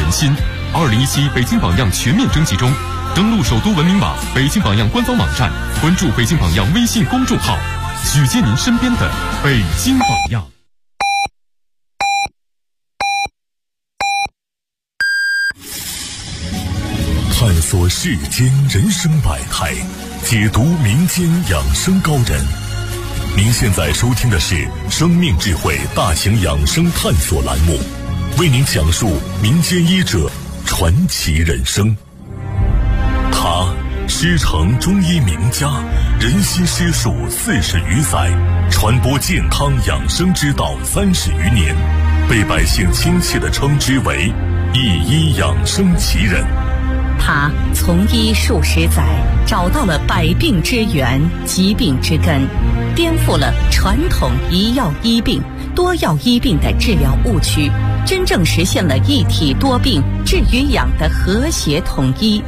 人心。2017北京榜样全面征集中，登录首都文明网、北京榜样官方网站，关注北京榜样微信公众号，举荐您身边的北京榜样。 探索世间人生百态，解读民间养生高人。您现在收听的是生命智慧大型养生探索栏目，为您讲述民间医者传奇人生。他师承中医名家，人心师术40余载，传播健康养生之道30余年，被百姓亲切地称之为一医养生奇人。 他从医数十载，找到了百病之源、疾病之根，颠覆了传统一药医病、多药医病的治疗误区，真正实现了一体多病、治与养的和谐统一。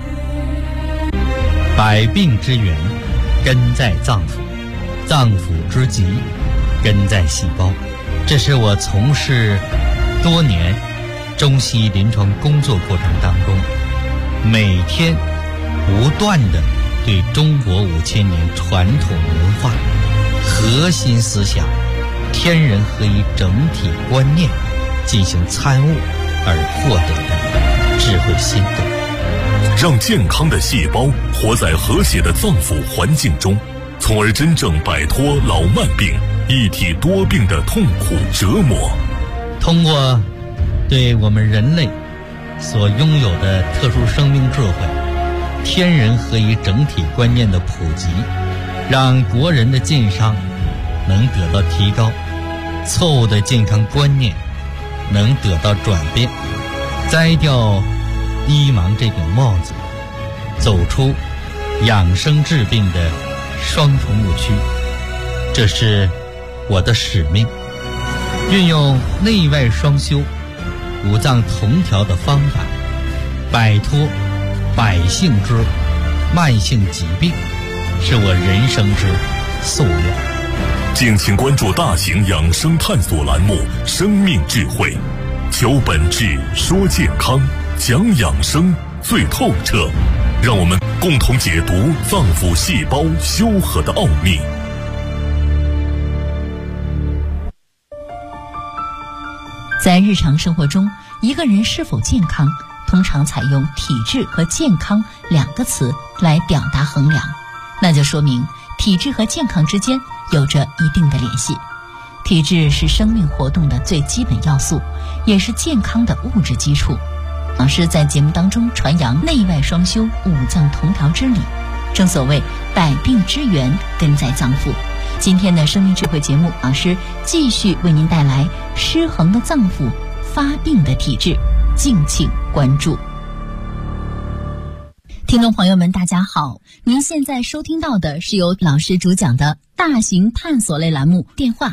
百病之源根在脏腑，脏腑之疾根在细胞。这是我从事多年中西医临床工作过程当中，每天不断地对中国5000年传统文化核心思想天人合一整体观念进行参悟而获得的智慧心得， 让健康的细胞活在和谐的脏腑环境中，从而真正摆脱老慢病、一体多病的痛苦折磨。 通过对我们人类所拥有的特殊生命智慧、天人合一整体观念的普及，让国人的健康能得到提高，错误的健康观念能得到转变，摘掉医盲这顶帽子，走出养生治病的双重误区。这是我的使命，运用内外双修、五脏同调的方法，摆脱百姓之慢性疾病，是我人生之夙愿。 敬请关注大型养生探索栏目《生命智慧》，求本质，说健康，讲养生最透彻，让我们共同解读脏腑细胞修和的奥秘。 在日常生活中，一个人是否健康，通常采用体质和健康2个词来表达衡量，那就说明体质和健康之间有着一定的联系。体质是生命活动的最基本要素，也是健康的物质基础。老师在节目当中传扬内外双修、五脏同调之理，正所谓百病之源根在脏腑。今天的生命智慧节目，老师继续为您带来失衡的脏腑、发病的体质，敬请关注。听众朋友们大家好，您现在收听到的是由老师主讲的大型探索类栏目，电话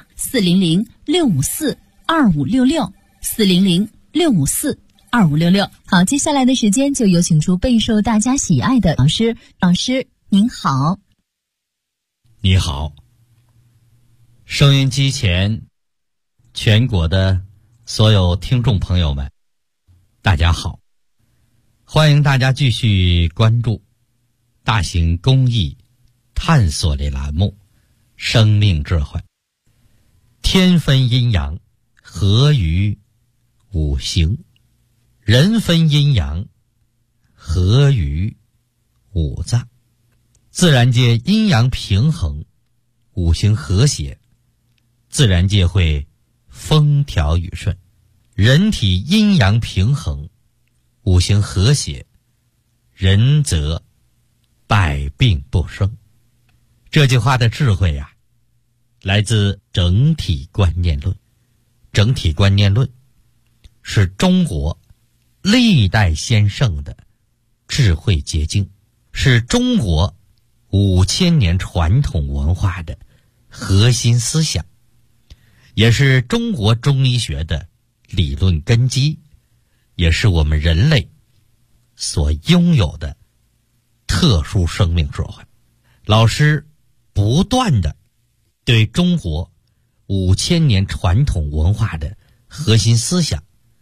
400-654-2566 400-654-2566。好，接下来的时间就有请出备受大家喜爱的老师。老师您好。 你好，收音机前全国的所有听众朋友们大家好，欢迎大家继续关注大型公益探索类栏目生命智慧。天分阴阳，合于五行；人分阴阳，合于五脏。自然界阴阳平衡，五行和谐，自然界会风调雨顺。人体阴阳平衡，五行和谐，人则百病不生。这句话的智慧呀，来自整体观念论。整体观念论是中国历代先圣的智慧结晶，是中国5000年传统文化的核心思想，也是中国中医学的理论根基，也是我们人类所拥有的特殊生命智慧。老师不断的对中国5000年传统文化的核心思想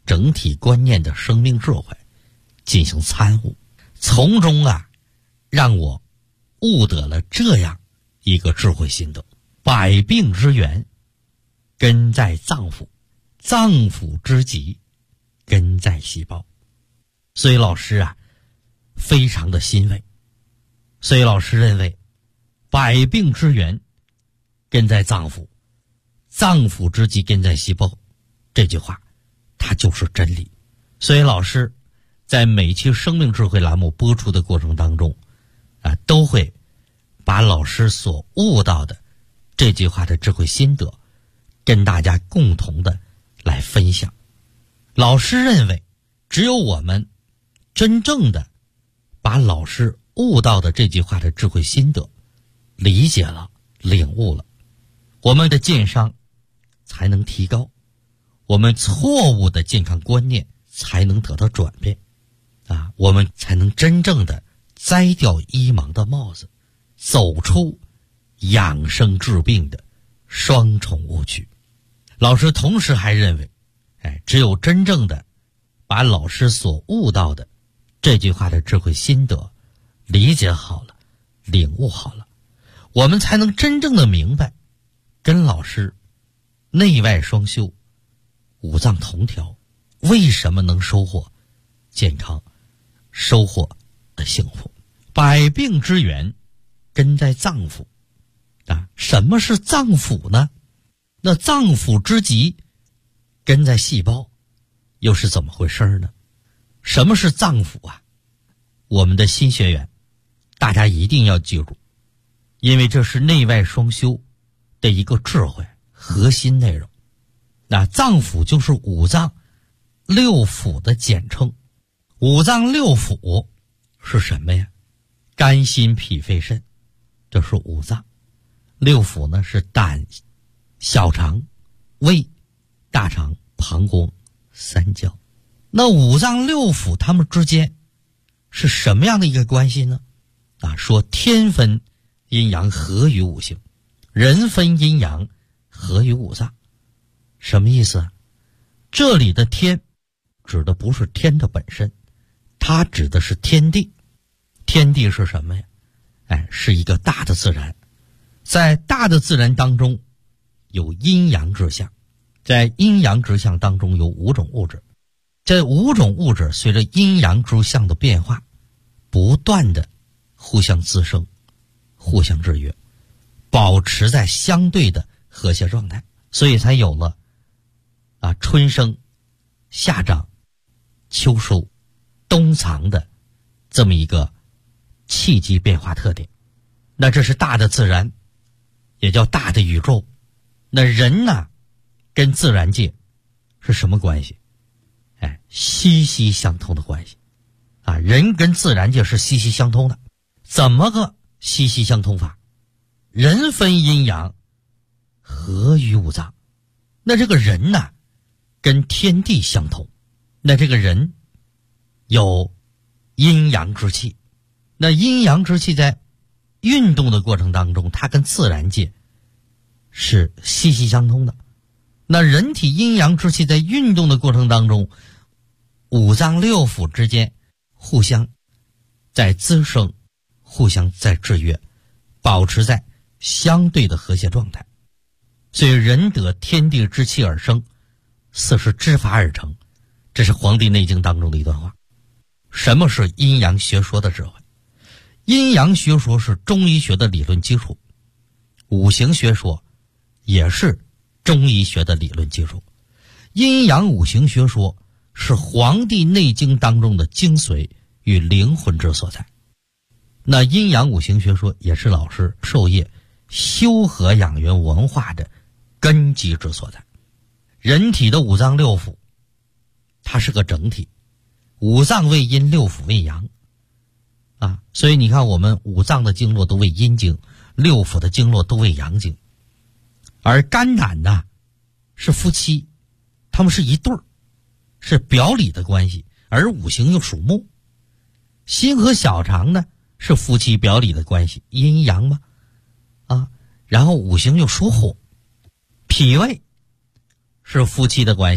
整体观念的生命智慧进行参悟，从中让我悟得了这样一个智慧心得：百病之源根在脏腑，脏腑之疾根在细胞。所以老师非常的欣慰。所以老师认为百病之源根在脏腑，脏腑之疾根在细胞，这句话它就是真理。所以老师在每期生命智慧栏目播出的过程当中都会把老师所悟到的这句话的智慧心得跟大家共同的来分享。老师认为只有我们真正的把老师悟到的这句话的智慧心得理解了、领悟了，我们的健商才能提高，我们错误的健康观念才能得到转变我们才能真正的摘掉医盲的帽子，走出养生治病的双重误区。老师同时还认为只有真正的把老师所悟到的这句话的智慧心得理解好了、领悟好了，我们才能真正的明白跟老师内外双修、五脏同调为什么能收获健康、收获的幸福。百病之源根在脏腑什么是脏腑呢？那脏腑之疾根在细胞，又是怎么回事呢？什么是脏腑我们的新学员大家一定要记住，因为这是内外双修的一个智慧核心内容。那脏腑就是五脏六腑的简称。五脏六腑是什么呀？肝心脾肺肾，这是五脏。六腑呢是胆、小肠、胃、大肠、膀胱、三焦。那五脏六腑它们之间是什么样的一个关系呢？说天分阴阳合于五行，人分阴阳合于五脏。什么意思这里的天指的不是天的本身，它指的是天地。天地是什么呀？是一个大的自然。在大的自然当中有阴阳之象，在阴阳之象当中有五种物质，这五种物质随着阴阳之象的变化不断的互相滋生、互相制约，保持在相对的和谐状态，所以才有了春生、夏长、秋收、冬藏的这么一个气机变化特点。那这是大的自然，也叫大的宇宙。那人跟自然界是什么关系？息息相通的关系人跟自然界是息息相通的。怎么个息息相通法？人分阴阳合于五脏。那这个人跟天地相同，那这个人有阴阳之气。那阴阳之气在运动的过程当中，它跟自然界是息息相通的。那人体阴阳之气在运动的过程当中，五脏六腑之间互相在滋生，互相在制约，保持在相对的和谐状态。所以人得天地之气而生，四时之法而成，这是《黄帝内经》当中的一段话。什么是阴阳学说的智慧？阴阳学说是中医学的理论基础，五行学说也是中医学的理论基础。阴阳五行学说是《黄帝内经》当中的精髓与灵魂之所在。那阴阳五行学说也是老师授业修和养元文化的根基之所在。人体的五脏六腑它是个整体，五脏为阴，六腑为阳所以你看我们五脏的经络都为阴经，六腑的经络都为阳经。而肝胆是夫妻，他们是一对儿，是表里的关系，而五行又属木。心和小肠呢是夫妻表里的关系，阴阳嘛然后五行又属火。脾胃是夫妻的关系，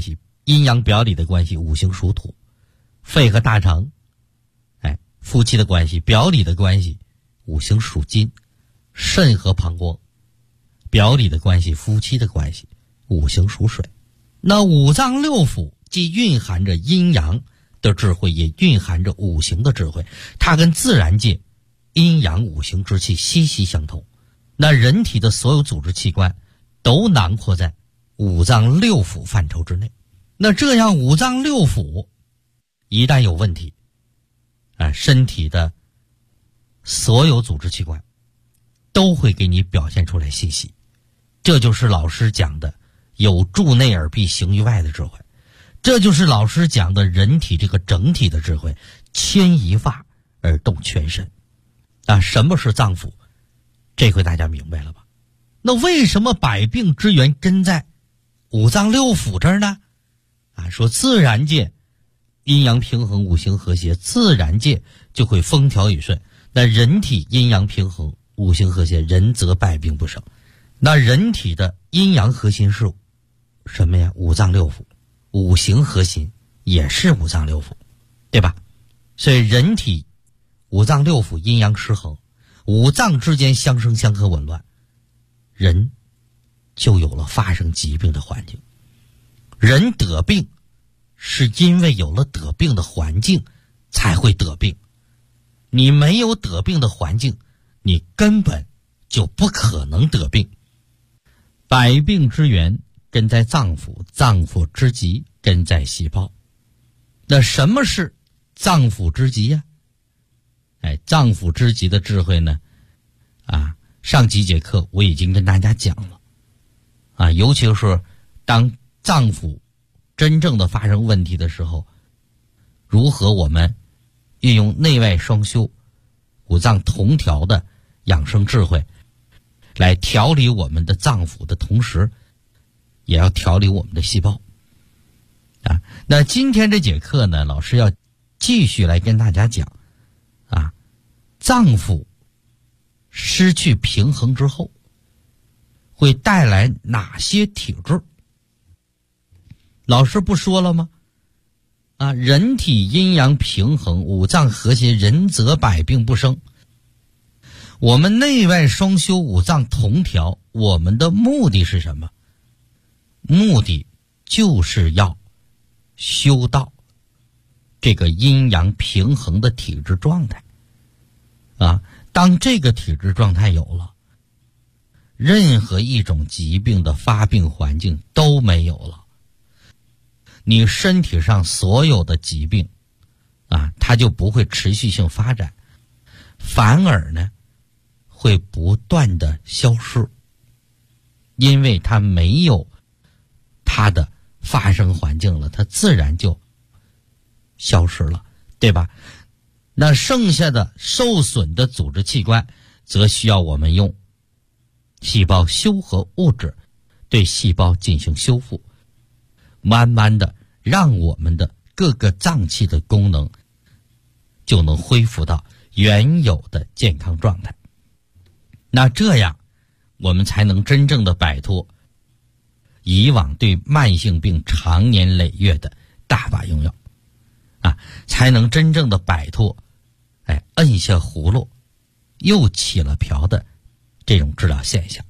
阴阳表里的关系，五行属土，肺和大肠，夫妻的关系，表里的关系，五行属金，肾和膀胱，表里的关系，夫妻的关系，五行属水。那五脏六腑既蕴含着阴阳的智慧，也蕴含着五行的智慧，它跟自然界阴阳五行之气息息相通。那人体的所有组织器官都囊括在五脏六腑范畴之内。那这样五脏六腑一旦有问题，身体的所有组织器官都会给你表现出来信息。这就是老师讲的有助内而必行于外的智慧，这就是老师讲的人体这个整体的智慧，牵一发而动全身。什么是脏腑？这回大家明白了吧？那为什么百病之源根在五脏六腑这儿呢？说自然界阴阳平衡，五行和谐，自然界就会风调雨顺。那人体阴阳平衡，五行和谐，人则百病不生。那人体的阴阳核心是什么呀？五脏六腑，五行核心也是五脏六腑，对吧？所以人体五脏六腑阴阳失衡，五脏之间相生相克紊乱，人就有了发生疾病的环境。人得病是因为有了得病的环境才会得病，你没有得病的环境，你根本就不可能得病。百病之源根在脏腑，脏腑之极根在细胞。那什么是脏腑之极呀？脏腑之极的智慧呢？上几节课我已经跟大家讲了。尤其是当脏腑真正的发生问题的时候，如何我们运用内外双修、五脏同调的养生智慧来调理我们的脏腑的同时，也要调理我们的细胞。那今天这节课呢，老师要继续来跟大家讲脏腑失去平衡之后会带来哪些体质。老师不说了吗？人体阴阳平衡，五脏和谐，人则百病不生。我们内外双修，五脏同调，我们的目的是什么？目的就是要修到这个阴阳平衡的体质状态。当这个体质状态有了，任何一种疾病的发病环境都没有了。你身体上所有的疾病它就不会持续性发展，反而呢会不断的消失，因为它没有它的发生环境了，它自然就消失了，对吧？那剩下的受损的组织器官则需要我们用细胞修合物质对细胞进行修复，慢慢的让我们的各个脏器的功能就能恢复到原有的健康状态。那这样我们才能真正的摆脱以往对慢性病长年累月的大把用药才能真正的摆脱摁下葫芦又起了瓢的这种治疗现象。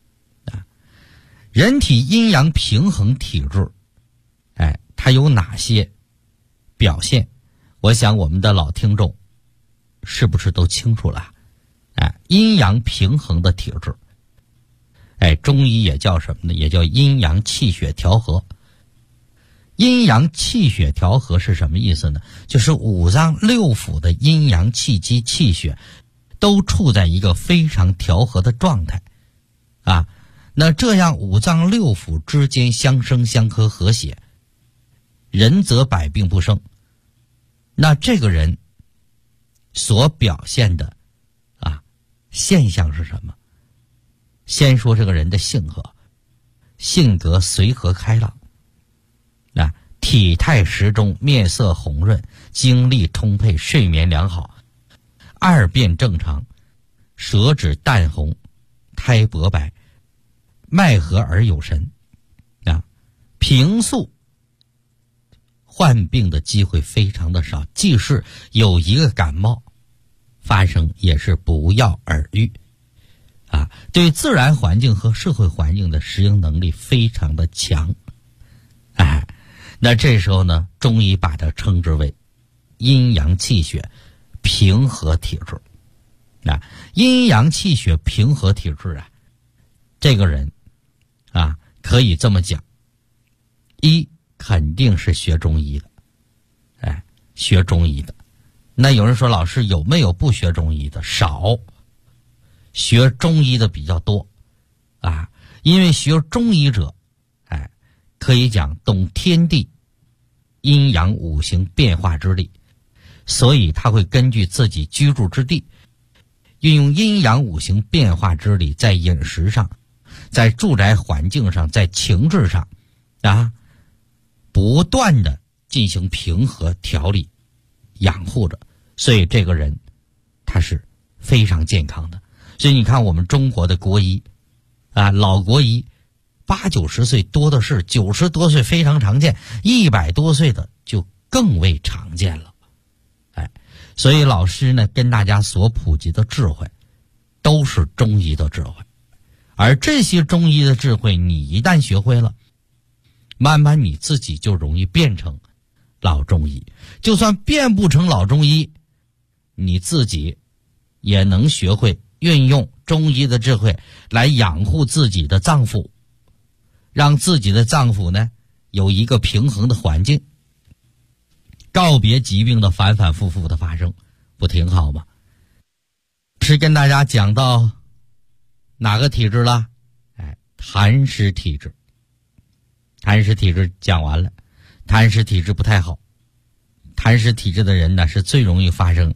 人体阴阳平衡体质它有哪些表现？我想我们的老听众是不是都清楚了？阴阳平衡的体质，中医也叫什么呢？也叫阴阳气血调和。阴阳气血调和是什么意思呢？就是五脏六腑的阴阳气机气血都处在一个非常调和的状态那这样五脏六腑之间相生相克和谐，人则百病不生。那这个人所表现的现象是什么？先说这个人的性格随和开朗体态适中，面色红润，精力充沛，睡眠良好，二便正常，舌质淡红，苔薄白，脉和而有神平素患病的机会非常的少，即使有一个感冒发生，也是不药而愈啊。对自然环境和社会环境的适应能力非常的强。那这时候呢，中医把它称之为阴阳气血平和体质。阴阳气血平和体质啊，这个人啊，可以这么讲，一肯定是学中医的，学中医的。那有人说，老师有没有不学中医的？少，学中医的比较多啊。因为学中医者，可以讲懂天地阴阳五行变化之力，所以他会根据自己居住之地，运用阴阳五行变化之力，在饮食上，在住宅环境上，在情志上不断的进行平和调理养护着，所以这个人他是非常健康的。所以你看我们中国的国医老国医80、90岁多的是，90多岁非常常见，100多岁的就更为常见了。所以老师呢跟大家所普及的智慧都是中医的智慧，而这些中医的智慧你一旦学会了，慢慢你自己就容易变成老中医。就算变不成老中医，你自己也能学会运用中医的智慧来养护自己的脏腑，让自己的脏腑呢有一个平衡的环境，告别疾病的反反复复的发生，不挺好吗？是跟大家讲到哪个体质了？痰湿体质。痰湿体质讲完了，痰湿体质不太好。痰湿体质的人呢，是最容易发生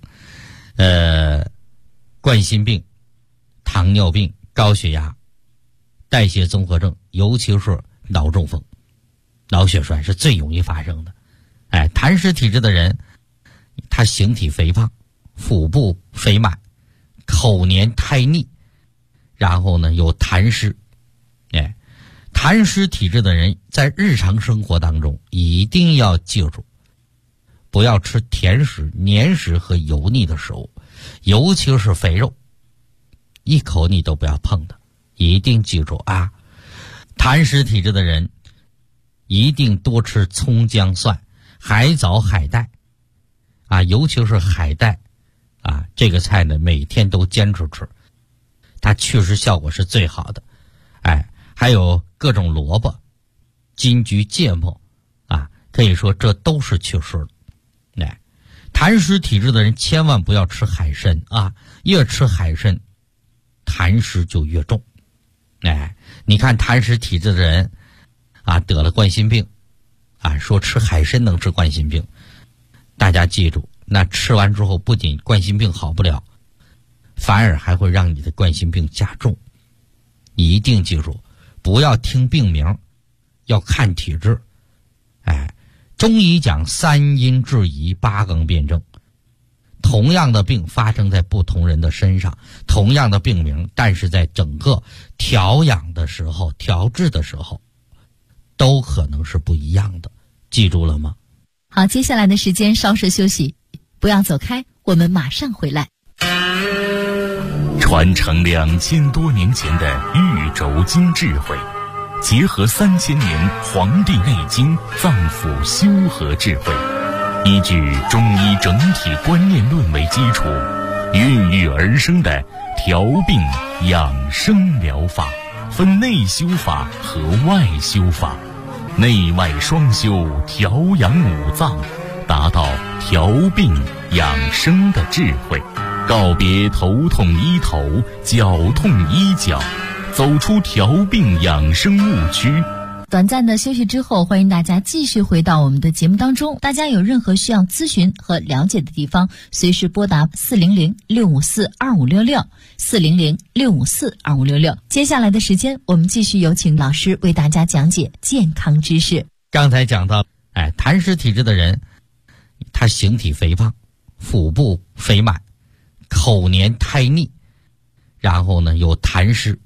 冠心病、糖尿病、高血压、代谢综合症，尤其是脑中风、脑血栓是最容易发生的。痰湿体质的人，他形体肥胖，腹部肥满，口黏苔腻，然后呢有痰湿。痰湿体质的人在日常生活当中一定要记住，不要吃甜食、黏食和油腻的食物，尤其是肥肉，一口你都不要碰的，一定记住啊。痰湿体质的人一定多吃葱姜蒜、海藻、海带尤其是海带这个菜呢每天都坚持吃，它祛湿效果是最好的。还有各种萝卜、金桔、芥末可以说这都是祛湿的。痰湿体质的人千万不要吃海参越吃海参痰湿就越重。你看痰湿体质的人得了冠心病说吃海参能治冠心病，大家记住，那吃完之后不仅冠心病好不了，反而还会让你的冠心病加重。一定记住，不要听病名，要看体质。中医讲3阴治宜8纲辩证，同样的病发生在不同人的身上，同样的病名，但是在整个调养的时候、调治的时候都可能是不一样的，记住了吗？ 好，接下来的时间稍事休息，不要走开，我们马上回来。 传承2000多年前的玉轴经智慧，结合3000年《黄帝内经》脏腑修和智慧，依据中医整体观念论为基础，孕育而生的调病养生疗法，分内修法和外修法，内外双修，调养五脏，达到调病养生的智慧，告别头痛医头，脚痛医脚，走出调病养生误区。 短暂的休息之后，欢迎大家继续回到我们的节目当中。大家有任何需要咨询和了解的地方，随时拨打400-654-2566 400-654-2566。接下来的时间，我们继续有请老师为大家讲解健康知识。 刚才讲到痰湿体质的人，他形体肥胖，腹部肥满，口黏苔腻，然后呢有痰湿。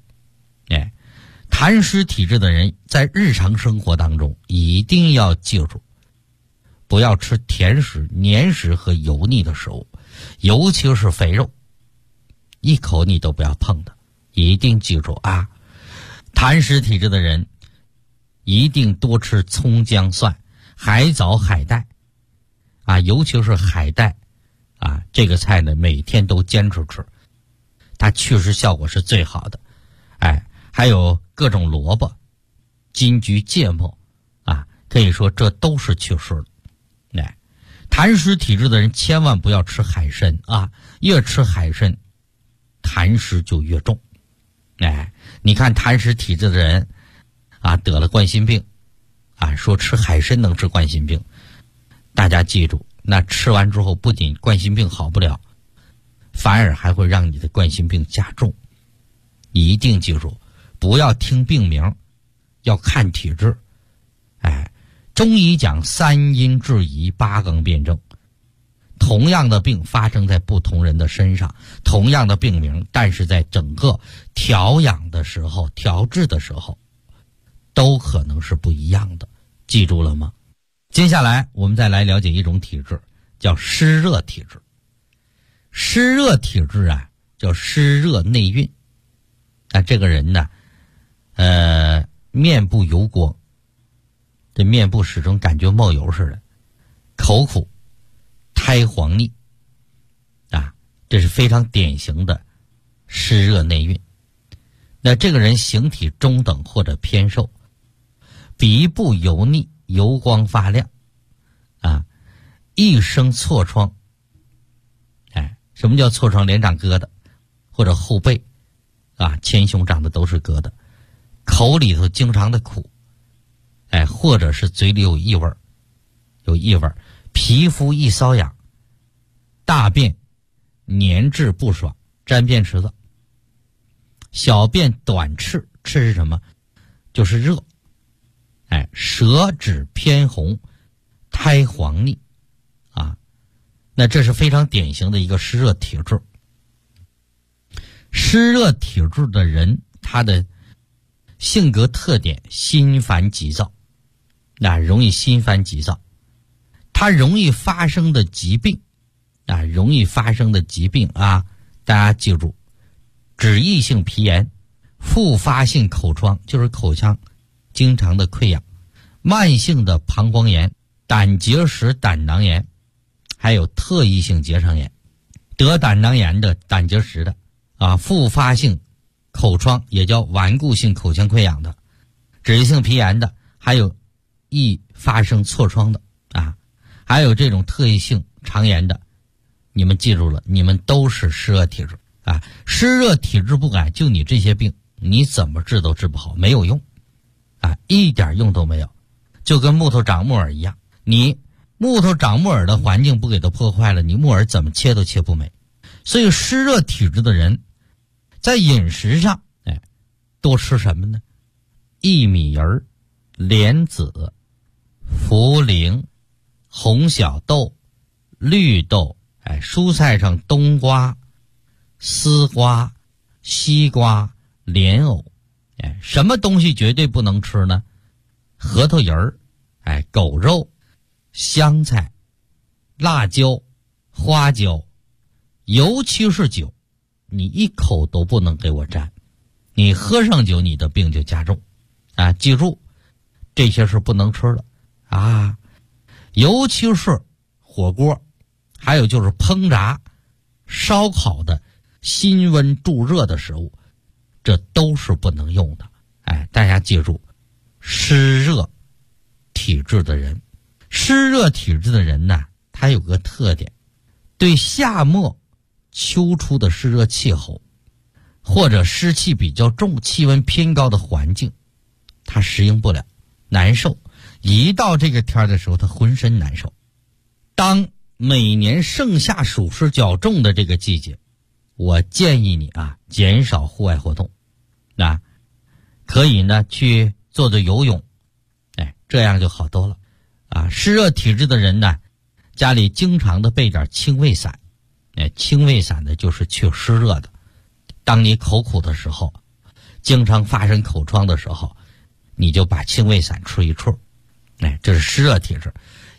痰湿体质的人在日常生活当中一定要记住， 不要吃甜食、黏食和油腻的食物，尤其是肥肉，一口你都不要碰的。一定记住啊，痰湿体质的人一定多吃葱姜蒜、海藻、海带啊，尤其是海带啊，这个菜呢每天都坚持吃，它祛湿效果是最好的。还有各种萝卜、金桔、芥末啊，可以说这都是祛湿的。痰湿体质的人千万不要吃海参啊，越吃海参痰湿就越重。你看痰湿体质的人啊，得了冠心病啊，说吃海参能治冠心病，大家记住，那吃完之后不仅冠心病好不了，反而还会让你的冠心病加重。一定记住，不要听病名，要看体质。中医讲三阴治宜，八纲辩证。同样的病发生在不同人的身上，同样的病名，但是在整个调养的时候、调治的时候，都可能是不一样的。记住了吗？接下来我们再来了解一种体质，叫湿热体质。湿热体质啊，叫湿热内蕴。这个人呢，面部油光，这面部始终感觉冒油似的，口苦，苔黄腻啊，这是非常典型的湿热内蕴。那这个人形体中等或者偏瘦，鼻部油腻，油光发亮啊，一生痤疮。什么叫痤疮？脸长疙瘩，或者后背啊，前胸长的都是疙瘩，口里头经常的苦，或者是嘴里有异味，皮肤易瘙痒，大便黏滞不爽，沾便池子，小便短赤，赤是什么？就是热，舌质偏红，苔黄腻啊，那这是非常典型的一个湿热体质。湿热体质的人，他的性格特点心烦急躁，容易心烦急躁。他容易发生的疾病啊，大家记住，脂溢性皮炎、复发性口疮，就是口腔经常的溃疡，慢性的膀胱炎、胆结石、胆囊炎，还有特异性结肠炎。得胆囊炎的、胆结石的啊，复发性口疮也叫顽固性口腔溃疡的，脂溢性皮炎的，还有易发生痤疮的啊，还有这种特异性肠炎的，你们记住了，你们都是湿热体质啊。湿热体质不改，就你这些病，你怎么治都治不好，没有用啊，一点用都没有，就跟木头长木耳一样，你木头长木耳的环境不给它破坏了，你木耳怎么切都切不美。所以湿热体质的人在饮食上多吃什么呢？薏米仁、莲子、茯苓、红小豆、绿豆，蔬菜上冬瓜、丝瓜、西瓜、莲藕，什么东西绝对不能吃呢？核桃仁、狗肉、香菜、辣椒、花椒，尤其是酒，你一口都不能给我沾，你喝上酒，你的病就加重啊！记住，这些是不能吃的啊，尤其是火锅，还有就是烹炸、烧烤的辛温助热的食物，这都是不能用的。大家记住，湿热体质的人，呢，他有个特点，对夏末秋初的湿热气候或者湿气比较重、气温偏高的环境，他适应不了，难受。一到这个天的时候，他浑身难受。当每年盛夏暑湿较重的这个季节，我建议你啊，减少户外活动，可以呢去做做游泳，这样就好多了啊。湿热体质的人呢，家里经常的备点清胃散，清胃散的就是去湿热的。当你口苦的时候，经常发生口疮的时候，你就把清胃散吃一处，这是湿热体质。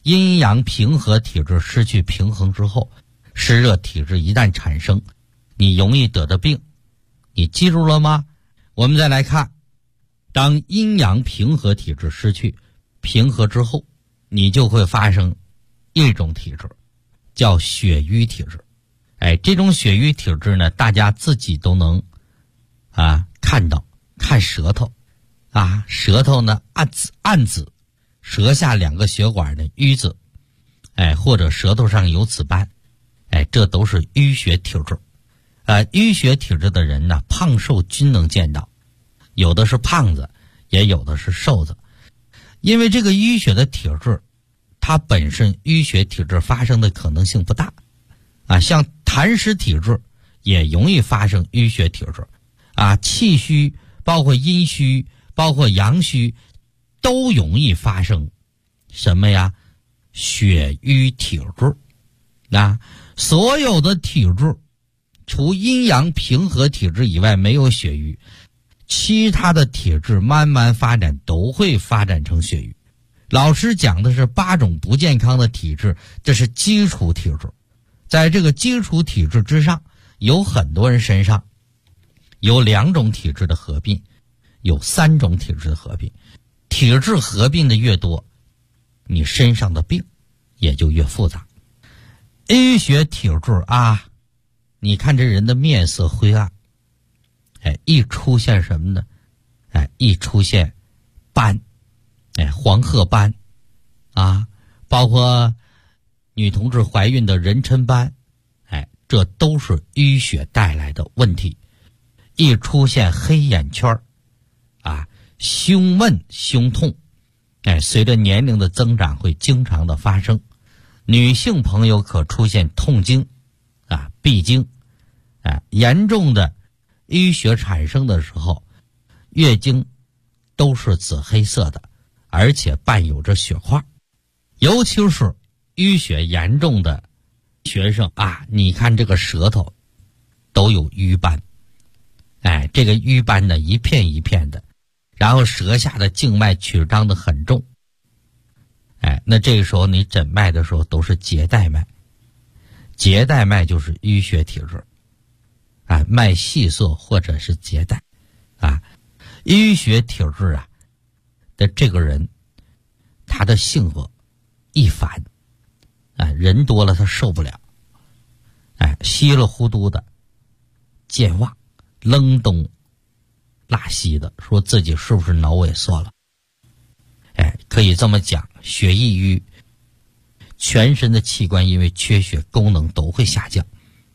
阴阳平和体质失去平衡之后，湿热体质一旦产生，你容易得的病，你记住了吗？我们再来看，当阴阳平和体质失去平和之后，你就会发生一种体质，叫血瘀体质。这种血瘀体质呢，大家自己都能看到，看舌头舌头呢暗紫，舌下2个血管的瘀紫，或者舌头上有紫斑，这都是淤血体质。淤血体质的人呢，胖瘦均能见到，有的是胖子，也有的是瘦子。因为这个淤血的体质，它本身淤血体质发生的可能性不大像痰湿体质也容易发生淤血体质气虚，包括阴虚，包括阳虚，都容易发生什么呀？血瘀体质所有的体质除阴阳平和体质以外没有血瘀，其他的体质慢慢发展都会发展成血瘀。老师讲的是8种不健康的体质，这是基础体质。在这个基础体质之上，有很多人身上有2种体质的合并，有3种体质的合并。体质合并的越多，你身上的病也就越复杂。淤血体质你看这人的面色灰暗，一出现什么呢？一出现斑，黄褐斑包括女同志怀孕的妊娠斑，这都是淤血带来的问题。一出现黑眼圈胸闷胸痛，随着年龄的增长会经常的发生。女性朋友可出现痛经闭经，严重的淤血产生的时候，月经都是紫黑色的，而且伴有着血块。尤其是淤血严重的学生你看这个舌头都有瘀斑，这个瘀斑呢一片一片的，然后舌下的静脉曲张的很重，那这个时候你诊脉的时候都是结带脉，结带脉就是淤血体质脉细涩或者是结带淤血体质的这个人，他的性格易烦人多了他受不了，稀里糊涂的健忘，愣东拉西的，说自己是不是脑萎缩了？可以这么讲，血易瘀，全身的器官因为缺血功能都会下降。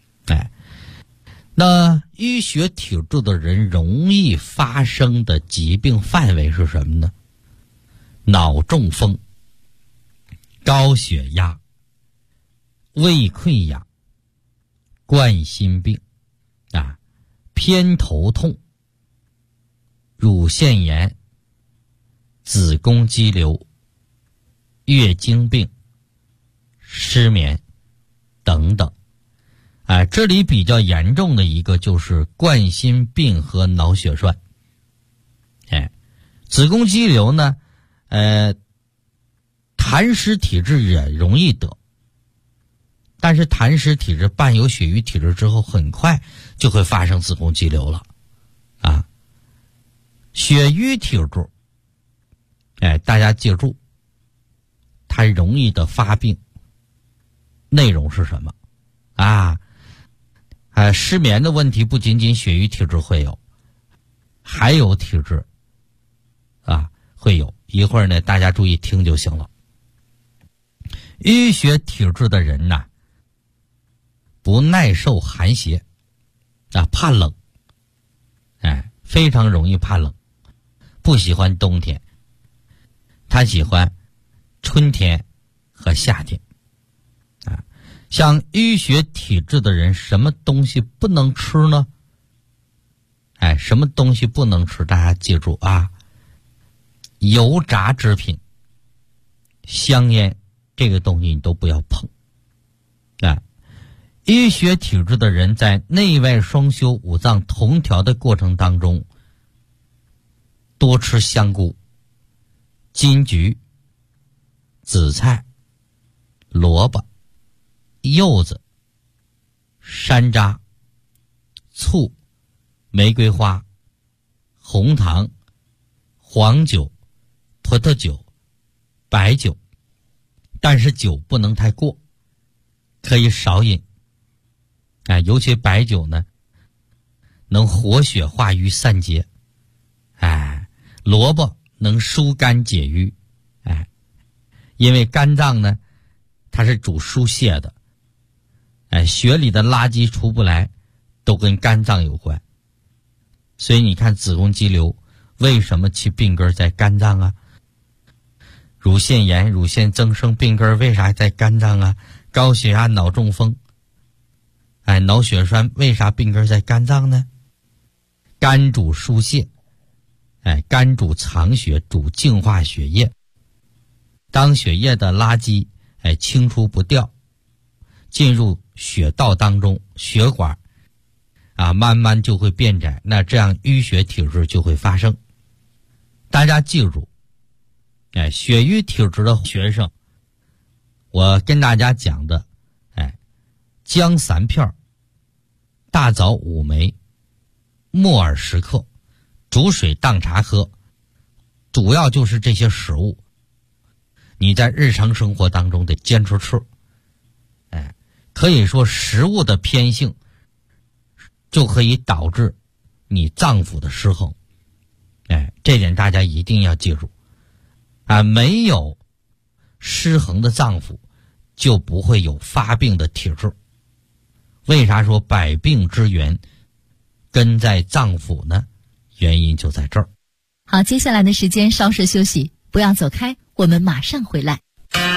那淤血体质的人容易发生的疾病范围是什么呢？脑中风、高血压、胃溃疡、冠心病偏头痛、乳腺炎、子宫肌瘤、月经病、失眠等等。这里比较严重的一个就是冠心病和脑血栓。子宫肌瘤呢，痰湿体质也容易得，但是痰湿体质伴有血瘀体质之后，很快就会发生子宫肌瘤了血瘀体质大家记住，它容易的发病内容是什么失眠的问题不仅仅血瘀体质会有，还有体质会有。一会儿呢大家注意听就行了。淤血体质的人不耐受寒邪怕冷，非常容易怕冷，不喜欢冬天，他喜欢春天和夏天像淤血体质的人，什么东西不能吃呢？什么东西不能吃？大家记住油炸制品、香烟，这个东西你都不要碰淤血体质的人在内外双修、五脏同调的过程当中，多吃香菇、金桔、紫菜、 萝卜、柚子、山楂、醋、玫瑰花、红糖、黄酒、葡萄酒、白酒，但是酒不能太过，可以少饮。尤其白酒呢，能活血化瘀散结。萝卜能疏肝解郁。因为肝脏呢，它是主疏泄的。血里的垃圾出不来，都跟肝脏有关。所以你看子宫肌瘤为什么其病根在肝脏啊？乳腺炎、乳腺增生病根为啥在肝脏啊？高血压、脑中风、脑血栓为啥病根在肝脏呢？肝主疏泄，肝主藏血，主净化血液。当血液的垃圾清除不掉，进入血道当中，血管慢慢就会变窄，那这样淤血体质就会发生。大家记住，血瘀体质的学生，我跟大家讲的，姜3片，大枣5枚，木耳10克，煮水当茶喝，主要就是这些食物。你在日常生活当中得坚持吃。可以说食物的偏性就可以导致你脏腑的失衡。这点大家一定要记住。没有失衡的脏腑，就不会有发病的体质。为啥说百病之源根在脏腑呢？原因就在这儿。 好，接下来的时间稍事休息，不要走开，我们马上回来。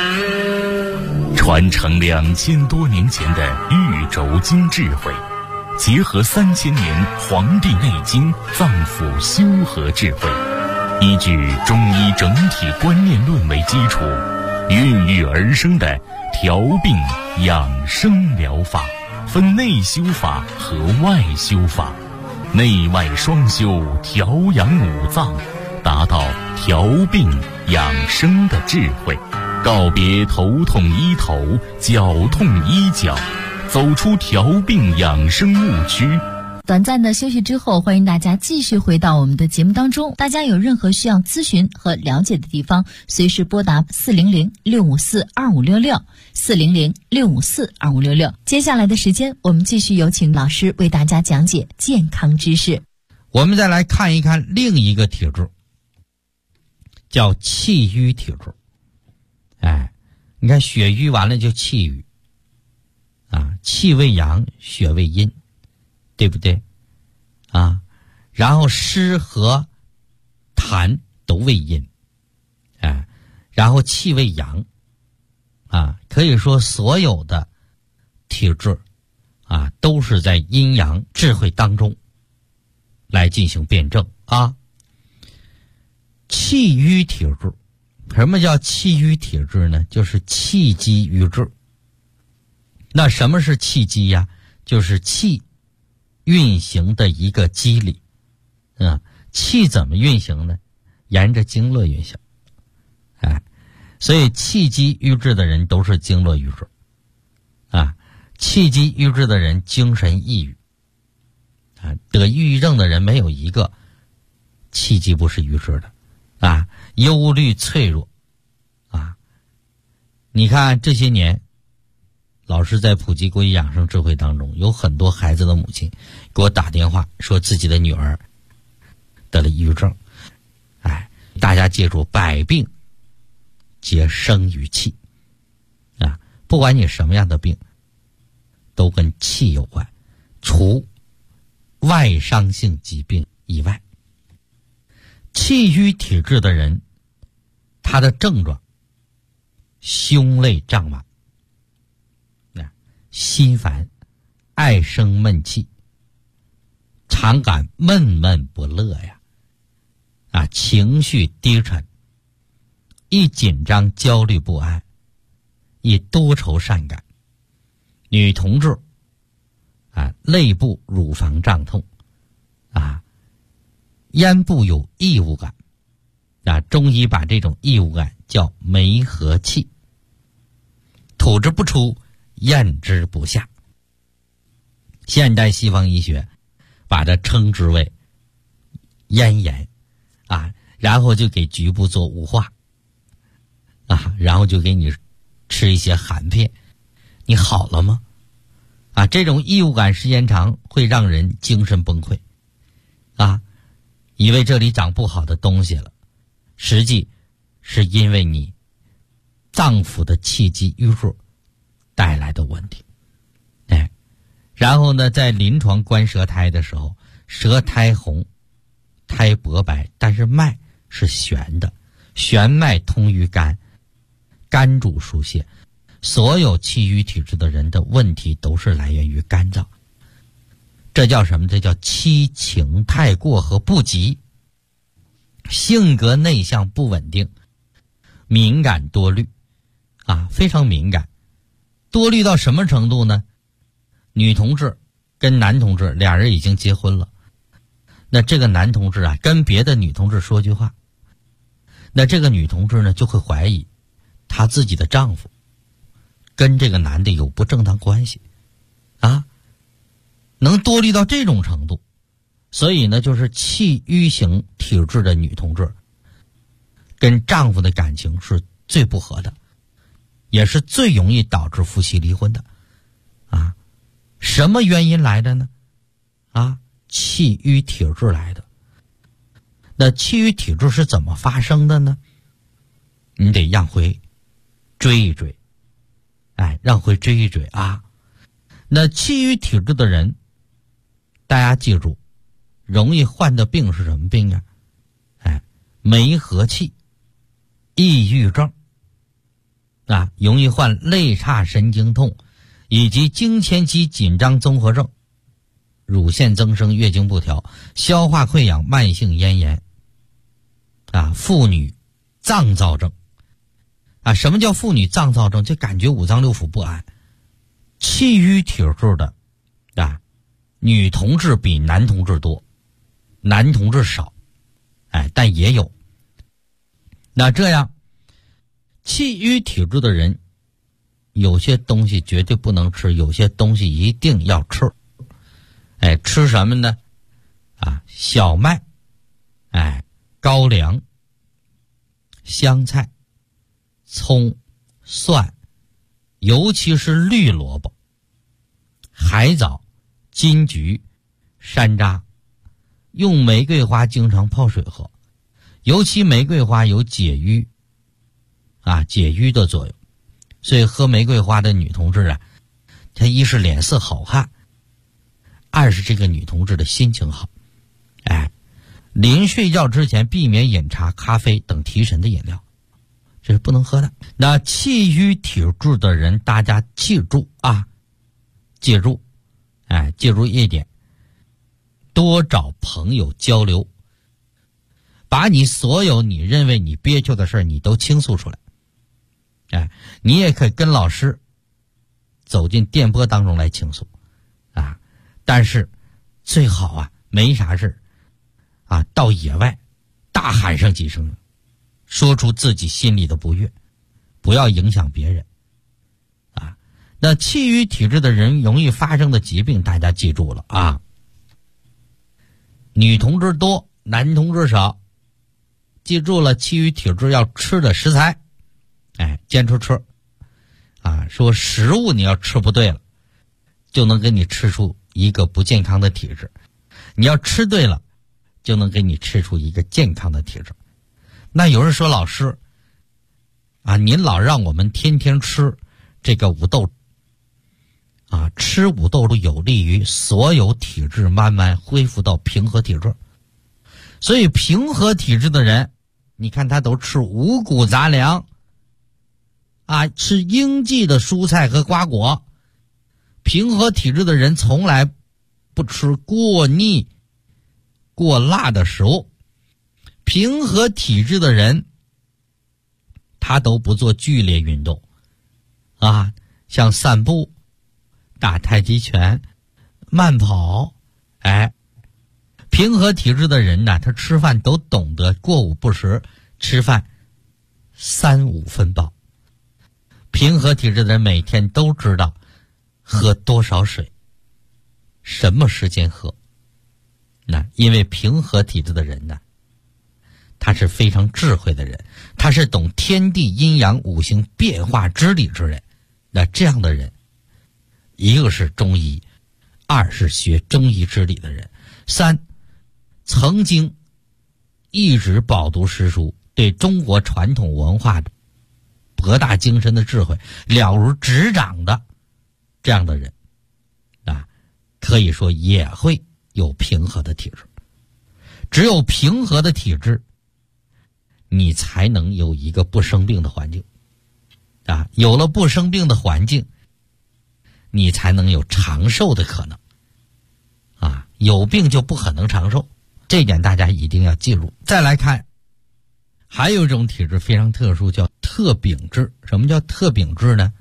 传承2000多年前的玉轴经智慧，结合3000年《黄帝内经》脏腑修和智慧，依据中医整体观念论为基础，孕育而生的调病养生疗法，分内修法和外修法，内外双修，调养五脏，达到调病养生的智慧。告别头痛医头，脚痛医脚，走出调病养生误区。 短暂的休息之后，欢迎大家继续回到我们的节目当中。大家有任何需要咨询和了解的地方，随时拨打400-654-2566 400-654-2566。接下来的时间，我们继续有请老师为大家讲解健康知识。 我们再来看一看另一个体质，叫气瘀体质。你看血瘀完了就气郁，气为阳，血为阴，对不对？然后湿和痰都为阴，然后气为阳，可以说所有的体质都是在阴阳智慧当中来进行辩证。气瘀体质，什么叫气瘀体质呢？就是气机瘀滞。那什么是气机呀？就是气运行的一个机理。气怎么运行呢？沿着经络运行。所以气机瘀滞的人都是经络瘀滞。气机瘀滞的人精神抑郁。得抑郁症的人没有一个气机不是瘀滞的。忧虑脆弱。你看这些年老师在普及国医养生智慧当中，有很多孩子的母亲给我打电话说自己的女儿得了抑郁症。大家记住，百病皆生于气。不管你什么样的病都跟气有关，除外伤性疾病以外。气瘀体质的人，他的症状胸肋胀满，心烦，爱生闷气，常感闷闷不乐情绪低沉，易紧张焦虑不安，易多愁善感。女同志肋部乳房胀痛，咽部有异物感，中医把这种异物感叫梅核气。 口之不出，咽之不下。现代西方医学把它称之为咽炎啊，然后就给局部做雾化啊，然后就给你吃一些含片，你好了吗？啊，这种异物感时间长会让人精神崩溃啊，以为这里长不好的东西了，实际是因为你脏腑的气机淤弱带来的问题。哎，然后呢，在临床观舌苔的时候，舌苔红，苔薄白，但是脉是悬的，悬脉通于肝，肝主疏泄。所有气郁体质的人的问题都是来源于肝脏，这叫什么？这叫七情太过和不及，性格内向不稳定，敏感多虑啊，非常敏感。多虑到什么程度呢？女同志跟男同志俩人已经结婚了，那这个男同志啊跟别的女同志说句话，那这个女同志呢就会怀疑她自己的丈夫跟这个男的有不正当关系啊，能多虑到这种程度。所以呢，就是气郁型体质的女同志跟丈夫的感情是最不和的，也是最容易导致夫妻离婚的啊。什么原因来的呢？啊，气郁体质来的。那气郁体质是怎么发生的呢？你得让回追一追，哎，让回追一追啊。那气郁体质的人，大家记住，容易患的病是什么病啊？哎，梅核气、抑郁症啊，容易患肋叉神经痛，以及经前期紧张综合症、乳腺增生、月经不调、消化溃疡、慢性咽炎啊，妇女脏躁症啊。什么叫妇女脏躁症？就感觉五脏六腑不安。气郁体质的啊，女同志比男同志多，男同志少，哎，但也有。那这样，气郁体质的人，有些东西绝对不能吃，有些东西一定要吃。哎，吃什么呢？啊，小麦，哎，高粱、香菜、葱、蒜，尤其是绿萝卜、海藻、金桔、山楂。用玫瑰花经常泡水喝，尤其玫瑰花有解郁啊，解郁的作用。所以喝玫瑰花的女同志啊，她一是脸色好看，二是这个女同志的心情好。哎，临睡觉之前避免饮茶、咖啡等提神的饮料，这是不能喝的。那气郁体质的人，大家记住啊，记住，哎，记住一点，多找朋友交流，把你所有你认为你憋屈的事儿，你都倾诉出来。哎，你也可以跟老师走进电波当中来倾诉啊，但是最好啊没啥事啊，到野外大喊上几声，说出自己心里的不悦，不要影响别人啊。那气郁体质的人容易发生的疾病，大家记住了啊，女同志多，男同志少。记住了，气郁体质要吃的食材，哎，坚持吃啊。说食物你要吃不对了，就能给你吃出一个不健康的体质，你要吃对了，就能给你吃出一个健康的体质。那有人说，老师啊，您老让我们天天吃这个五豆啊，吃五豆有利于所有体质慢慢恢复到平和体质。所以平和体质的人，你看他都吃五谷杂粮啊，吃应季的蔬菜和瓜果。平和体质的人从来不吃过腻过辣的食物。平和体质的人他都不做剧烈运动啊，像散步、打太极拳、慢跑。哎，平和体质的人呢，他吃饭都懂得过午不食，吃饭3-5分饱。 平和体质的人每天都知道喝多少水，什么时间喝。那因为平和体质的人呢，他是非常智慧的人，他是懂天地阴阳五行变化之理之人。那这样的人，一个是中医，二是学中医之理的人，三曾经一直饱读诗书，对中国传统文化的博大精深的智慧了如指掌的这样的人啊，可以说也会有平和的体质。只有平和的体质，你才能有一个不生病的环境啊，有了不生病的环境，你才能有长寿的可能啊，有病就不可能长寿，这一点大家一定要记住。再来看，还有一种体质非常特殊，叫特禀质。什么叫特禀质呢？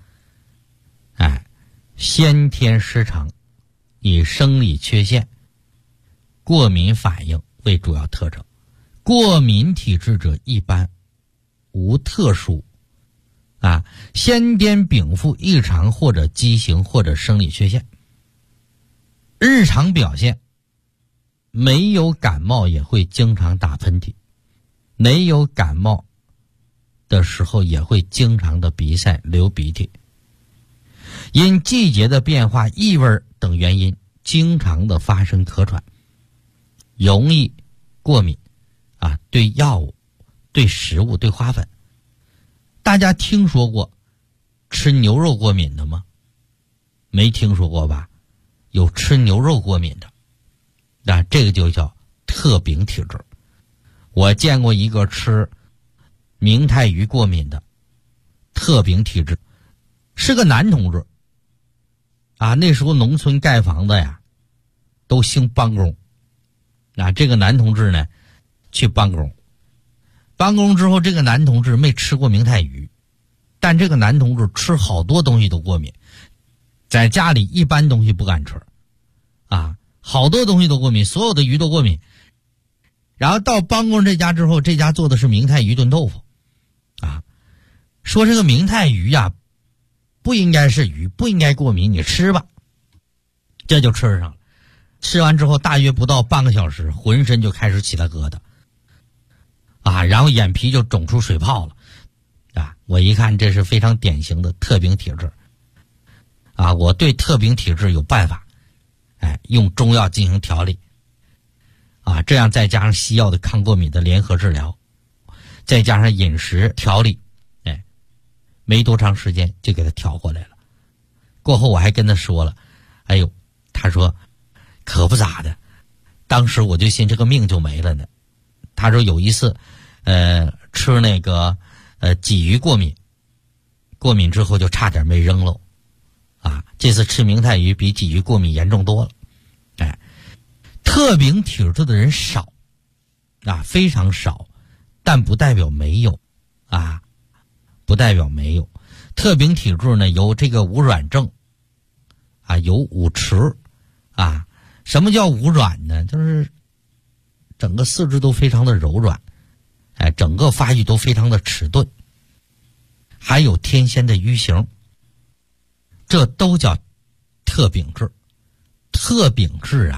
先天失常，以生理缺陷、过敏反应为主要特征。过敏体质者一般无特殊先天禀赋异常或者畸形或者生理缺陷。日常表现没有感冒也会经常打喷嚏，没有感冒的时候也会经常的鼻塞流鼻涕，因季节的变化、异味等原因经常的发生咳喘，容易过敏对药物、对食物、对花粉。大家听说过吃牛肉过敏的吗？没听说过吧？有吃牛肉过敏的，这个就叫特禀体质。我见过一个吃明太鱼过敏的特禀体质，是个男同志那时候农村盖房子呀都兴帮工，这个男同志呢去帮工之后，这个男同志没吃过明太鱼，但这个男同志吃好多东西都过敏，在家里一般东西不敢吃好多东西都过敏，所有的鱼都过敏。然后到帮工这家之后，这家做的是明太鱼炖豆腐说这个明太鱼不应该是鱼，不应该过敏，你吃吧。这就吃上了，吃完之后大约不到半个小时，浑身就开始起了疙瘩然后眼皮就肿出水泡了我一看这是非常典型的特禀体质我对特禀体质有办法用中药进行调理这样再加上西药的抗过敏的联合治疗，再加上饮食调理没多长时间就给他调过来了。过后我还跟他说了，他说可不咋的，当时我就信这个命就没了呢。他说有一次吃那个鲫鱼过敏之后就差点没扔喽这次吃明太鱼比鲫鱼过敏严重多了特禀体质的人少非常少，但不代表没有不代表没有。特禀体质呢有这个无软症有五迟什么叫无软呢？就是整个四肢都非常的柔软整个发育都非常的迟钝，还有天仙的瘀形，这都叫特禀质。特禀质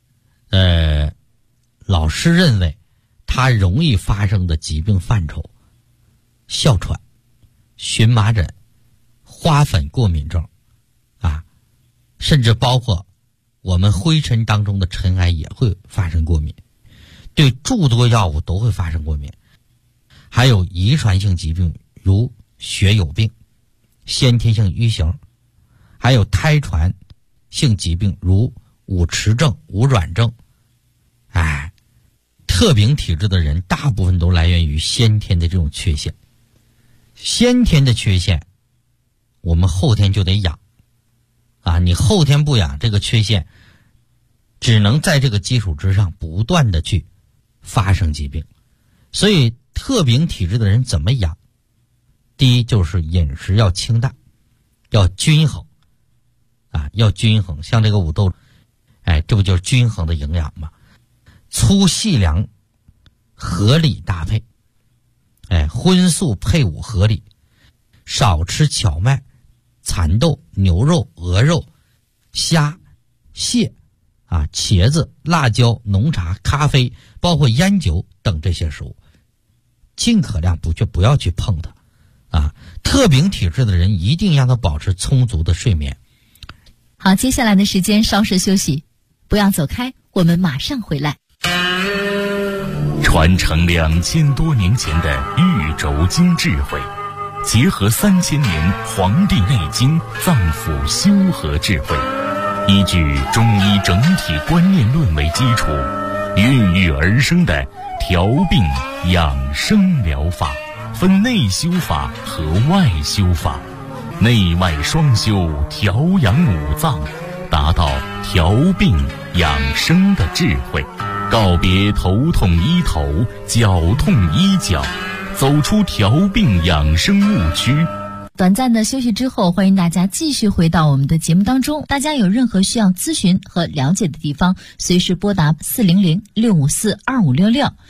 老师认为它容易发生的疾病范畴，哮喘、荨麻疹、花粉过敏症甚至包括我们灰尘当中的尘埃也会发生过敏，对诸多药物都会发生过敏，还有遗传性疾病如血友病、先天性瘀形，还有胎传性疾病如五迟症、无软症。特禀体质的人大部分都来源于先天的这种缺陷，先天的缺陷我们后天就得养你后天不养，这个缺陷只能在这个基础之上不断的去发生疾病。所以特禀体质的人怎么养？第一就是饮食要清淡，要均衡要均衡。像这个五豆这不就是均衡的营养吗？粗细粮合理搭配荤素配伍合理， 少吃荞麦、蚕豆、牛肉、鹅肉、虾、蟹茄子、辣椒、浓茶、咖啡，包括烟酒等这些食物，尽可量不要去碰它特禀体质的人一定让他保持充足的睡眠。 好，接下来的时间稍事休息，不要走开，我们马上回来。 传承2000多年前的玉轴经智慧，结合3000年《黄帝内经》脏腑修和智慧，依据中医整体观念论为基础，孕育而生的调病养生疗法，分内修法和外修法，内外双修，调养五脏，达到调病养生的智慧，告别头痛医头，脚痛医脚，走出调病养生误区。 短暂的休息之后，欢迎大家继续回到我们的节目当中。大家有任何需要咨询和了解的地方，随时拨打400-654-2566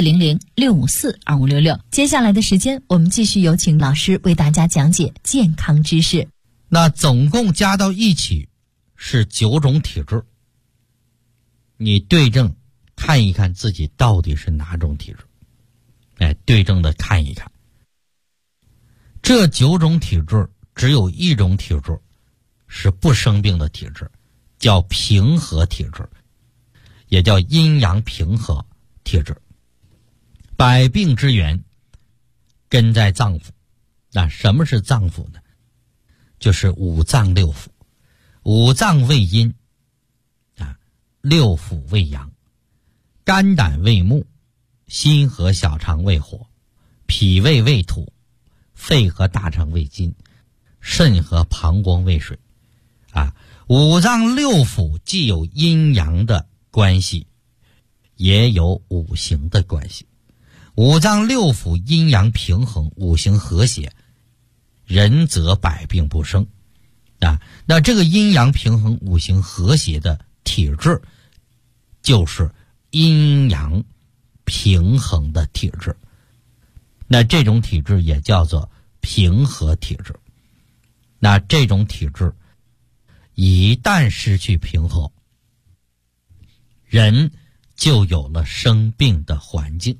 400-654-2566。接下来的时间，我们继续有请老师为大家讲解健康知识。 那总共加到一起是9种体质，你对症看一看自己到底是哪种体质，对症的看一看。这9种体质只有一种体质是不生病的体质，叫平和体质，也叫阴阳平和体质。百病之源根在脏腑。那什么是脏腑呢？就是五脏六腑。五脏为阴六腑为阳，肝胆为木，心和小肠为火，脾胃为土，肺和大肠为金，肾和膀胱为水五脏六腑既有阴阳的关系，也有五行的关系。五脏六腑阴阳平衡，五行和谐，人则百病不生那这个阴阳平衡五行和谐的体质就是阴阳平衡的体质，那这种体质也叫做平和体质。那这种体质一旦失去平衡，人就有了生病的环境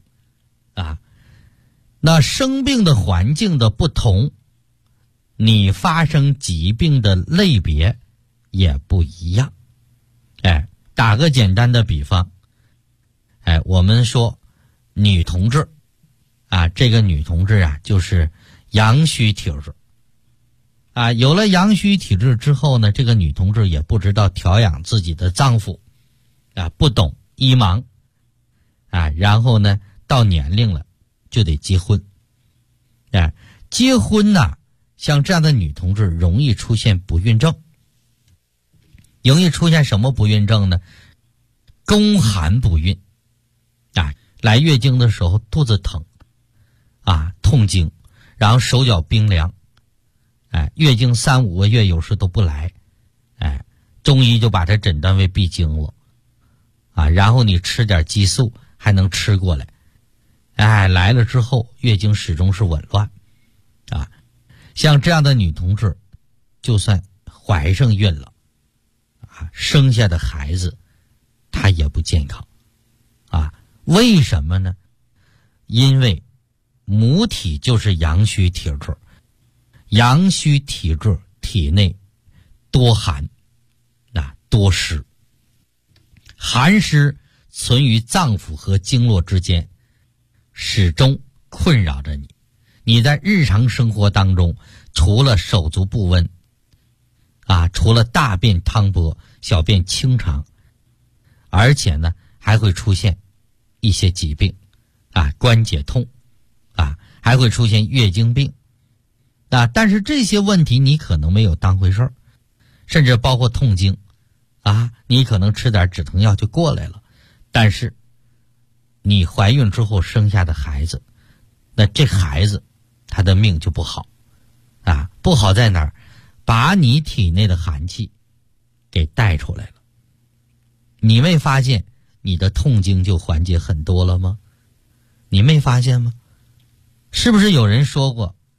那生病的环境的不同，你发生疾病的类别也不一样。打个简单的比方，我们说女同志这个女同志就是阳虚体质有了阳虚体质之后呢，这个女同志也不知道调养自己的脏腑不懂医盲然后呢到年龄了就得结婚结婚像这样的女同志容易出现不孕症。容易出现什么不孕症呢？宫寒不孕来月经的时候肚子疼痛经，然后手脚冰凉月经3-5个月有时都不来中医就把它诊断为闭经了然后你吃点激素还能吃过来来了之后月经始终是紊乱像这样的女同志就算怀上孕了生下的孩子她也不健康为什么呢？因为母体就是阳虚体质，阳虚体质体内多寒多湿，寒湿存于脏腑和经络之间，始终困扰着你。你在日常生活当中，除了手足不温除了大便汤薄，小便清长，而且呢还会出现一些疾病关节痛还会出现月经病但是这些问题你可能没有当回事儿，甚至包括痛经你可能吃点止疼药就过来了，但是你怀孕之后生下的孩子，那这孩子他的命就不好不好在哪儿？把你体内的寒气给带出来了。你没发现你的痛经就缓解很多了吗？你没发现吗？是不是有人说过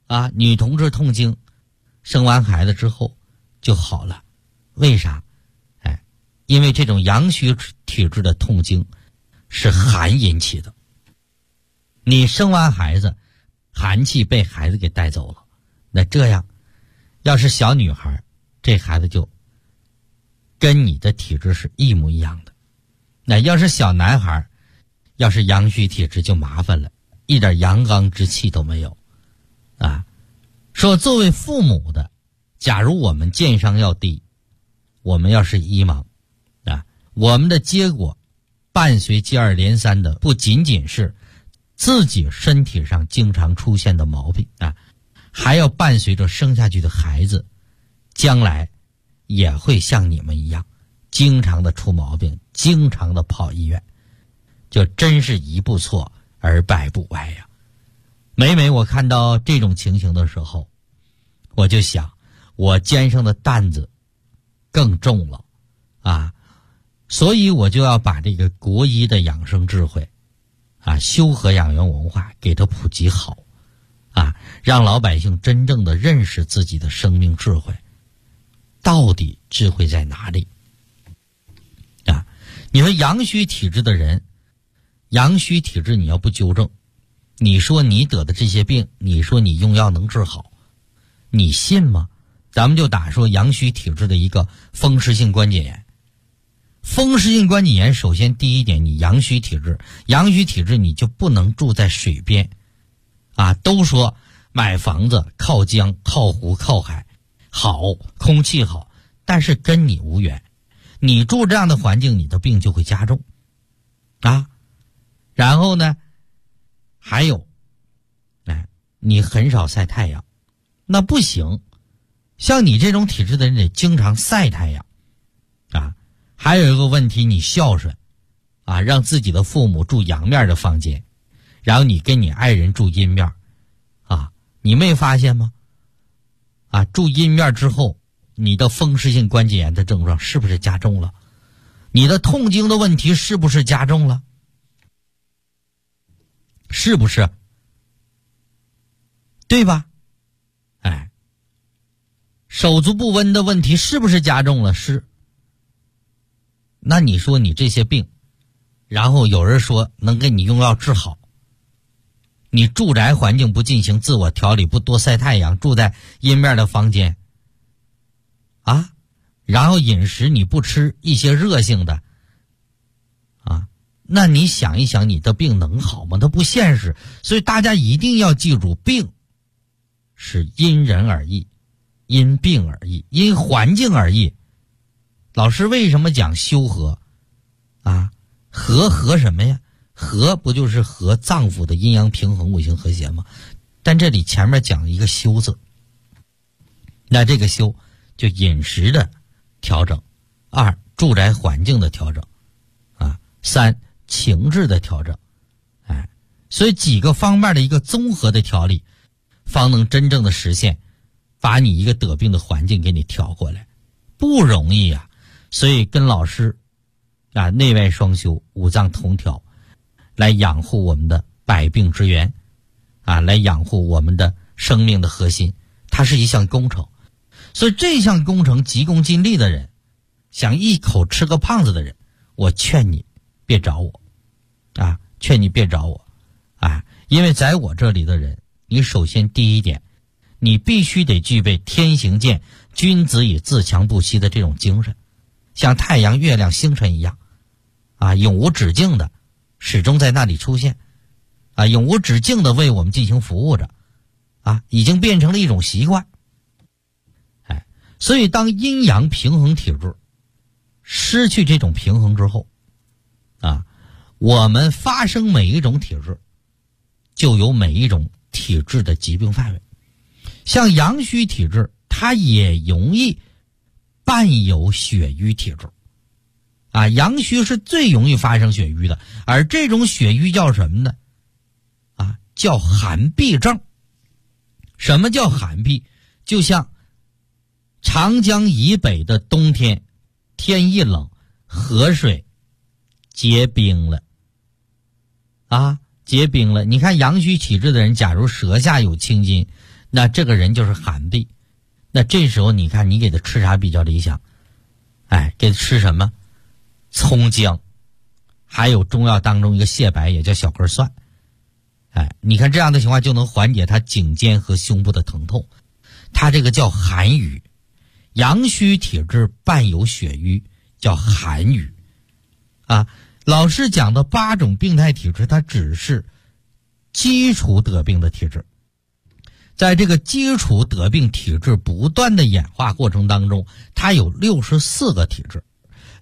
啊，女同志痛经，生完孩子之后就好了，为啥？因为这种阳虚体质的痛经是寒引起的。你生完孩子，寒气被孩子给带走了，那这样，要是小女孩，这孩子就跟你的体质是一模一样的。那要是小男孩，要是阳虚体质就麻烦了，一点阳刚之气都没有啊。说作为父母的，假如我们健商要低，我们要是医盲啊，我们的结果伴随接二连三的不仅仅是自己身体上经常出现的毛病啊，还要伴随着生下去的孩子将来也会像你们一样经常的出毛病，经常的跑医院，就真是一步错而百步歪呀。每每我看到这种情形的时候，我就想我肩上的担子更重了啊，所以我就要把这个国医的养生智慧啊，修和养元文化给它普及好啊，让老百姓真正的认识自己的生命智慧，到底智慧在哪里啊？你说阳虚体质的人，阳虚体质你要不纠正，你说你得的这些病，你说你用药能治好，你信吗？咱们就打说阳虚体质的一个风湿性关节炎。风湿性关节炎首先第一点，你阳虚体质，阳虚体质你就不能住在水边啊。都说买房子靠江靠湖靠海好，空气好，但是跟你无缘，你住这样的环境，你的病就会加重啊。然后呢还有你很少晒太阳，那不行，像你这种体质的人得经常晒太阳啊。还有一个问题，你孝顺啊，让自己的父母住阳面的房间，然后你跟你爱人住阴面啊，你没发现吗？啊，住阴面之后，你的风湿性关节炎的症状是不是加重了？你的痛经的问题是不是加重了？是不是？对吧？手足不温的问题是不是加重了？是。那你说你这些病，然后有人说能给你用药治好，你住宅环境不进行自我调理，不多晒太阳，住在阴面的房间啊，然后饮食你不吃一些热性的啊，那你想一想你的病能好吗？它不现实。所以大家一定要记住，病是因人而异，因病而异，因环境而异。老师为什么讲修和啊？和什么呀？和不就是和脏腑的阴阳平衡，五行和谐吗？但这里前面讲一个修字，那这个修就饮食的调整，2住宅环境的调整啊，3情志的调整，所以几个方面的一个综合的调理，方能真正的实现把你一个得病的环境给你调过来，不容易啊。所以跟老师啊内外双修，五脏同调，来养护我们的百病之源啊，来养护我们的生命的核心，它是一项工程。所以这项工程急功近利的人，想一口吃个胖子的人，我劝你别找我啊，劝你别找我啊，因为在我这里的人，你首先第一点，你必须得具备天行健，君子以自强不息的这种精神，像太阳、月亮、星辰一样啊，永无止境的始终在那里出现啊，永无止境的为我们进行服务着啊，已经变成了一种习惯。所以当阴阳平衡体质失去这种平衡之后啊，我们发生每一种体质就有每一种体质的疾病范围。像阳虚体质，它也容易伴有血瘀体质啊，阳虚是最容易发生血瘀的，而这种血瘀叫什么呢？啊，叫寒痹症。什么叫寒痹？就像长江以北的冬天，天一冷，河水结冰了啊，结冰了。你看阳虚体质的人，假如舌下有青筋， 那这个人就是寒痹。那这时候你看你给他吃啥比较理想？给他吃什么？葱姜，还有中药当中一个蟹白，也叫小根蒜。你看这样的情况就能缓解他颈肩和胸部的疼痛。他这个叫寒郁，阳虚体质伴有血瘀，叫寒郁。老师讲的8种病态体质，它只是基础得病的体质。在这个基础得病体质不断的演化过程当中，它有64个体质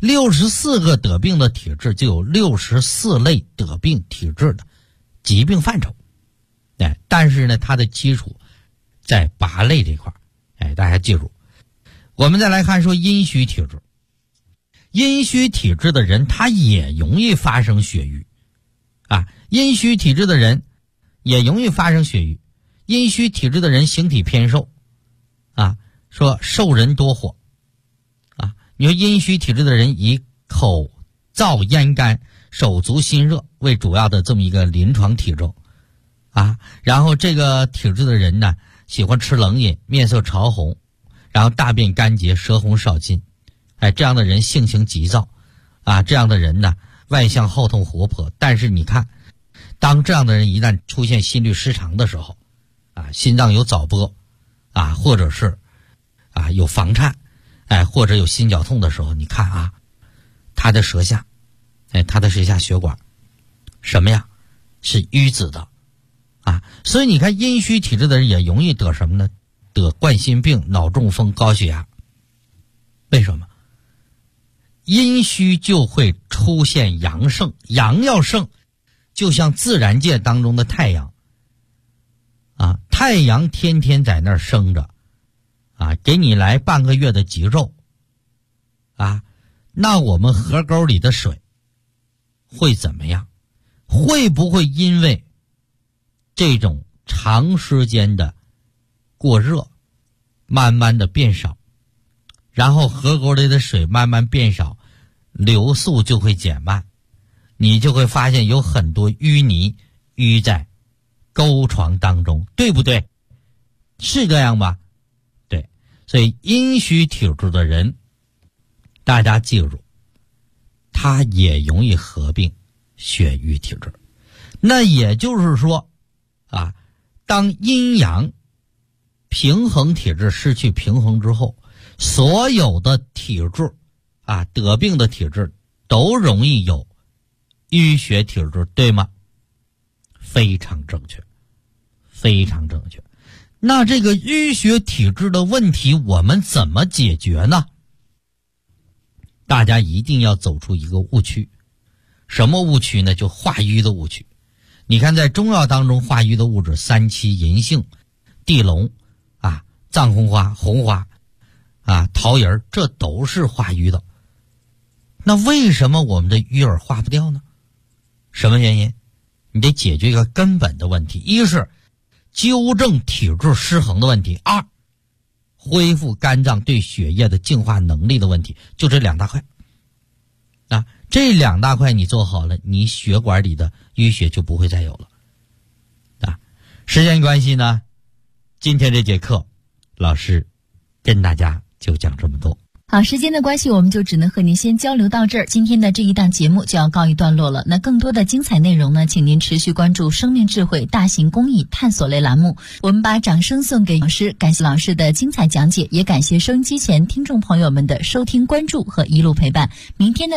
，64个得病的体质就有64类得病体质的疾病范畴。但是呢，它的基础在8类这块。大家记住。我们再来看说阴虚体质。阴虚体质的人他也容易发生血瘀。阴虚体质的人也容易发生血瘀。阴虚体质的人形体偏瘦。说瘦人多火。你说阴虚体质的人以口燥咽干、手足心热为主要的这么一个临床体征。然后这个体质的人呢，喜欢吃冷饮，面色潮红，然后大便干结，舌红少津。这样的人性情急躁。这样的人呢，外向好动活泼。但是你看，当这样的人一旦出现心律失常的时候，心脏有早搏，或者是有房颤，或者有心绞痛的时候，你看他的舌下，他的舌下血管什么呀？是淤紫的。所以你看阴虚体质的人也容易得什么呢？得冠心病、脑中风、高血压。为什么？阴虚就会出现阳盛，阳要盛，就像自然界当中的太阳。太阳天天在那儿生着，给你来半个月的极肉。那我们河沟里的水会怎么样？会不会因为这种长时间的过热，慢慢的变少，然后河沟里的水慢慢变少，流速就会减慢，你就会发现有很多淤泥淤在沟床当中，对不对？是这样吧？对。所以阴虚体质的人，大家记住，他也容易合并血瘀体质。那也就是说当阴阳平衡体质失去平衡之后，所有的体质得病的体质都容易有淤血体质，对吗？非常正确，非常正确。那这个淤血体质的问题我们怎么解决呢？大家一定要走出一个误区。什么误区呢？就化瘀的误区。你看在中药当中化瘀的物质，三七、银杏、地龙藏红花、红花桃仁，这都是化瘀的。那为什么我们的瘀儿化不掉呢？什么原因？你得解决一个根本的问题，一是纠正体质失衡的问题，二恢复肝脏对血液的净化能力的问题，就这2大块。这2大块你做好了，你血管里的淤血就不会再有了。时间关系呢，今天这节课老师跟大家就讲这么多。 好，时间的关系，我们就只能和您先交流到这儿。今天的这一档节目就要告一段落了。那更多的精彩内容呢，请您持续关注生命智慧大型公益探索类栏目。我们把掌声送给老师，感谢老师的精彩讲解，也感谢收音机前听众朋友们的收听、关注和一路陪伴。明天的